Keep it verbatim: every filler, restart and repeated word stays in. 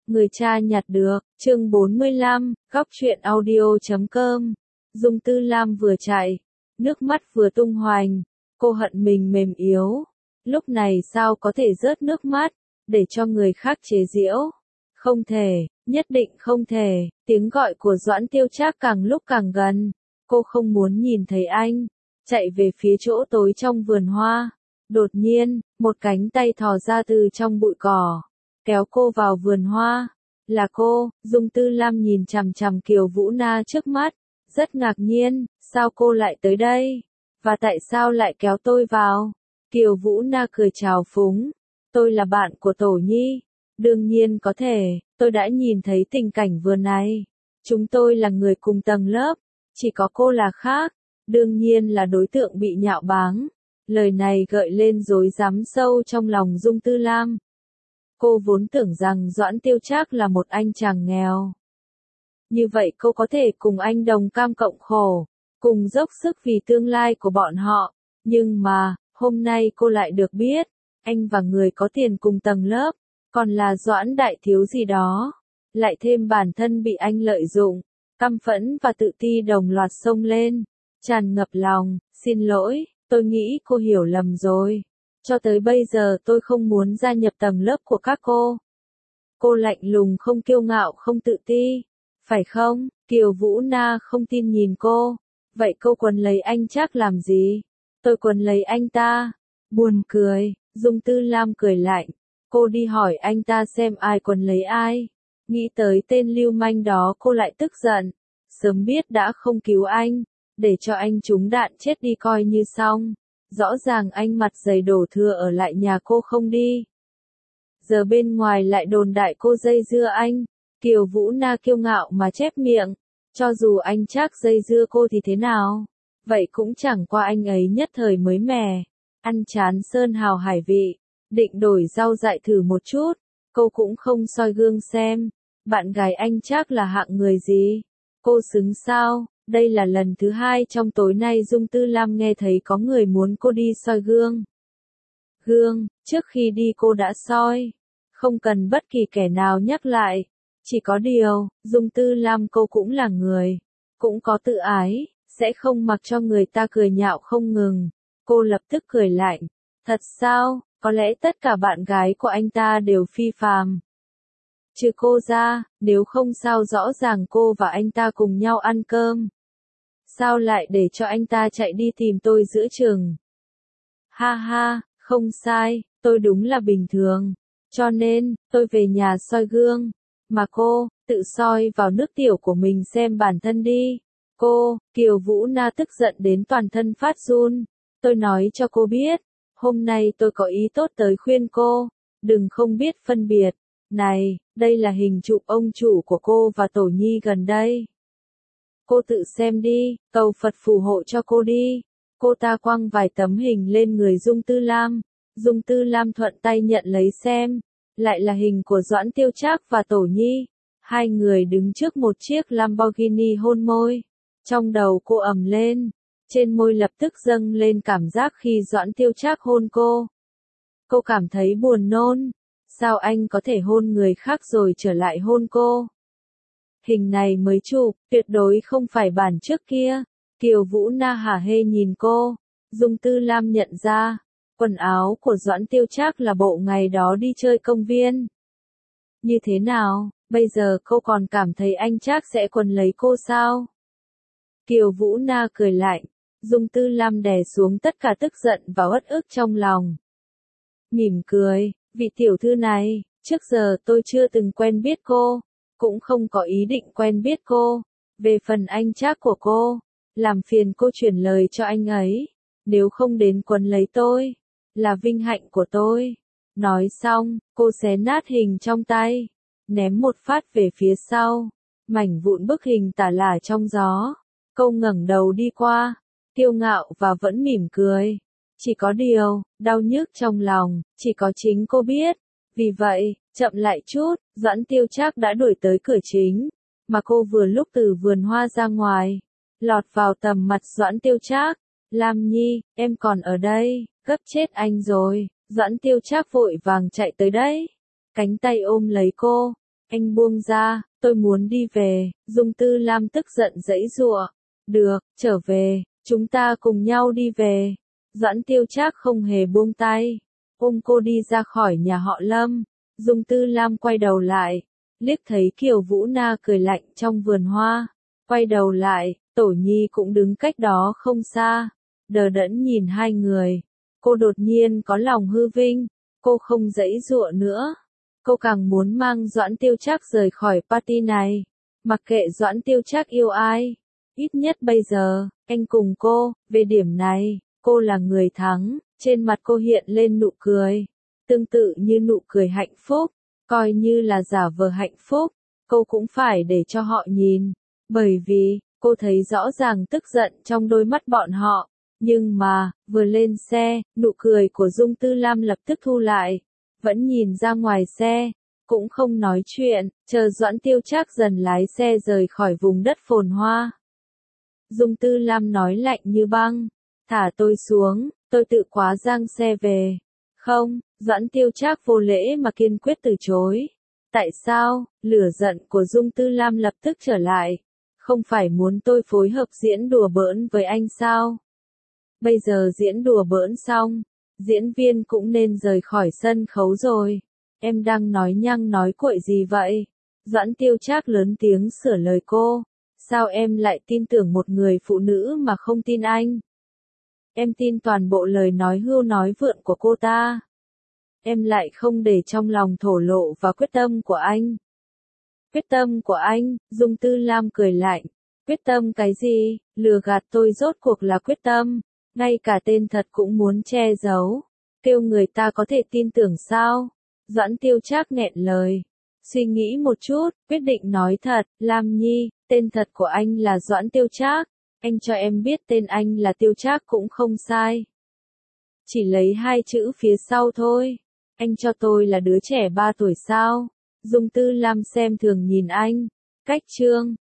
Người cha nhặt được, chương bốn mươi lăm, góc truyện audio chấm com. Dung Tư Lam vừa chạy, nước mắt vừa tung hoành, cô hận mình mềm yếu. Lúc này sao có thể rớt nước mắt, để cho người khác chế giễu. Không thể, nhất định không thể, tiếng gọi của Doãn Tiêu Trác càng lúc càng gần. Cô không muốn nhìn thấy anh, chạy về phía chỗ tối trong vườn hoa. Đột nhiên, một cánh tay thò ra từ trong bụi cỏ, kéo cô vào vườn hoa. Là cô. Dung Tư Lam nhìn chằm chằm Kiều Vũ Na trước mắt, rất ngạc nhiên, sao cô lại tới đây? Và tại sao lại kéo tôi vào? Kiều Vũ Na cười trào phúng, tôi là bạn của Tổ Nhi. Đương nhiên có thể, tôi đã nhìn thấy tình cảnh vừa này. Chúng tôi là người cùng tầng lớp, chỉ có cô là khác, đương nhiên là đối tượng bị nhạo báng. Lời này gợi lên rối rắm sâu trong lòng Dung Tư Lam. Cô vốn tưởng rằng Doãn Tiêu Trác là một anh chàng nghèo. Như vậy cô có thể cùng anh đồng cam cộng khổ, cùng dốc sức vì tương lai của bọn họ. Nhưng mà, hôm nay cô lại được biết, anh và người có tiền cùng tầng lớp, còn là Doãn đại thiếu gì đó. Lại thêm bản thân bị anh lợi dụng, căm phẫn và tự ti đồng loạt xông lên, tràn ngập lòng, xin lỗi, tôi nghĩ cô hiểu lầm rồi. Cho tới bây giờ tôi không muốn gia nhập tầng lớp của các cô. Cô lạnh lùng không kiêu ngạo không tự ti. Phải không? Kiều Vũ Na không tin nhìn cô. Vậy cô quấn lấy anh Trác làm gì? Tôi quấn lấy anh ta. Buồn cười. Dung Tư Lam cười lạnh. Cô đi hỏi anh ta xem ai quấn lấy ai. Nghĩ tới tên lưu manh đó cô lại tức giận. Sớm biết đã không cứu anh, để cho anh trúng đạn chết đi coi như xong. Rõ ràng anh mặt dày đổ thừa ở lại nhà cô không đi. Giờ bên ngoài lại đồn đại cô dây dưa anh. Kiều Vũ Na kiêu ngạo mà chép miệng. Cho dù anh Trác dây dưa cô thì thế nào? Vậy cũng chẳng qua anh ấy nhất thời mới mẻ. Ăn chán sơn hào hải vị. Định đổi rau dại thử một chút. Cô cũng không soi gương xem. Bạn gái anh Trác là hạng người gì? Cô xứng sao? Đây là lần thứ hai trong tối nay Dung Tư Lam nghe thấy có người muốn cô đi soi gương. Gương, trước khi đi cô đã soi. Không cần bất kỳ kẻ nào nhắc lại. Chỉ có điều, Dung Tư Lam cô cũng là người. Cũng có tự ái, sẽ không mặc cho người ta cười nhạo không ngừng. Cô lập tức cười lạnh. Thật sao, có lẽ tất cả bạn gái của anh ta đều phi phàm. Trừ cô ra, nếu không sao rõ ràng cô và anh ta cùng nhau ăn cơm. Sao lại để cho anh ta chạy đi tìm tôi giữa chừng? Ha ha, không sai, tôi đúng là bình thường. Cho nên, tôi về nhà soi gương. Mà cô, tự soi vào nước tiểu của mình xem bản thân đi. Cô, Kiều Vũ Na tức giận đến toàn thân phát run. Tôi nói cho cô biết, hôm nay tôi có ý tốt tới khuyên cô. Đừng không biết phân biệt. Này, đây là hình chụp ông chủ của cô và Tổ Nhi gần đây. Cô tự xem đi, cầu Phật phù hộ cho cô đi. Cô ta quăng vài tấm hình lên người Dung Tư Lam. Dung Tư Lam thuận tay nhận lấy xem. Lại là hình của Doãn Tiêu Trác và Tổ Nhi. Hai người đứng trước một chiếc Lamborghini hôn môi. Trong đầu cô ầm lên. Trên môi lập tức dâng lên cảm giác khi Doãn Tiêu Trác hôn cô. Cô cảm thấy buồn nôn. Sao anh có thể hôn người khác rồi trở lại hôn cô? Hình này mới chụp, tuyệt đối không phải bản trước kia. Kiều Vũ Na hả hê nhìn cô. Dung Tư Lam nhận ra, quần áo của Doãn Tiêu Trác là bộ ngày đó đi chơi công viên. Như thế nào, bây giờ cô còn cảm thấy anh Trác sẽ quấn lấy cô sao? Kiều Vũ Na cười lạnh. Dung Tư Lam đè xuống tất cả tức giận và uất ức trong lòng. Mỉm cười, vị tiểu thư này, trước giờ tôi chưa từng quen biết cô. Cũng không có ý định quen biết cô. Về phần anh Trác của cô, làm phiền cô chuyển lời cho anh ấy. Nếu không đến quấn lấy tôi, là vinh hạnh của tôi. Nói xong, cô xé nát hình trong tay, ném một phát về phía sau. Mảnh vụn bức hình tả lả trong gió. Cô ngẩng đầu đi qua, kiêu ngạo và vẫn mỉm cười. Chỉ có điều, đau nhức trong lòng, chỉ có chính cô biết. Vì vậy, chậm lại chút, Doãn Tiêu Trác đã đuổi tới cửa chính, mà cô vừa lúc từ vườn hoa ra ngoài, lọt vào tầm mặt Doãn Tiêu Trác. Lam Nhi, em còn ở đây, gấp chết anh rồi. Doãn Tiêu Trác vội vàng chạy tới đấy, cánh tay ôm lấy cô, Anh buông ra, tôi muốn đi về, Dung Tư Lam tức giận giãy giụa. Được, trở về, chúng ta cùng nhau đi về. Doãn Tiêu Trác không hề buông tay, ôm cô đi ra khỏi nhà họ Lâm. Dung Tư Lam quay đầu lại, liếc thấy Kiều Vũ Na cười lạnh trong vườn hoa. Quay đầu lại, Tổ Nhi cũng đứng cách đó không xa, đờ đẫn nhìn hai người. Cô đột nhiên có lòng hư vinh, cô không giãy giụa nữa. Cô càng muốn mang Doãn Tiêu Trác rời khỏi party này. Mặc kệ Doãn Tiêu Trác yêu ai, ít nhất bây giờ, anh cùng cô, về điểm này, cô là người thắng. Trên mặt cô hiện lên nụ cười, tương tự như nụ cười hạnh phúc, coi như là giả vờ hạnh phúc, cô cũng phải để cho họ nhìn, bởi vì, cô thấy rõ ràng tức giận trong đôi mắt bọn họ. Nhưng mà, vừa lên xe, nụ cười của Dung Tư Lam lập tức thu lại, vẫn nhìn ra ngoài xe, cũng không nói chuyện, chờ Doãn Tiêu Trác dần lái xe rời khỏi vùng đất phồn hoa. Dung Tư Lam nói lạnh như băng, thả tôi xuống, tôi tự khóa giang xe về. Không, Doãn Tiêu Trác vô lễ mà kiên quyết từ chối. Tại sao? Lửa giận của Dung Tư Lam lập tức trở lại. Không phải muốn tôi phối hợp diễn đùa bỡn với anh sao? Bây giờ diễn đùa bỡn xong, diễn viên cũng nên rời khỏi sân khấu rồi. Em đang nói nhăng nói cuội gì vậy? Doãn Tiêu Trác lớn tiếng sửa lời cô. Sao em lại tin tưởng một người phụ nữ mà không tin anh? Em tin toàn bộ lời nói hưu nói vượn của cô ta. Em lại không để trong lòng thổ lộ và quyết tâm của anh. Quyết tâm của anh, Dung Tư Lam cười lạnh. Quyết tâm cái gì? Lừa gạt tôi rốt cuộc là quyết tâm. Ngay cả tên thật cũng muốn che giấu. Kêu người ta có thể tin tưởng sao? Doãn Tiêu Trác nghẹn lời. Suy nghĩ một chút, quyết định nói thật, Lam Nhi, tên thật của anh là Doãn Tiêu Trác. Anh cho em biết tên anh là Tiêu Trác cũng không sai. Chỉ lấy hai chữ phía sau thôi. Anh cho tôi là đứa trẻ ba tuổi sao? Dung Tư Lam xem thường nhìn anh. Cách chương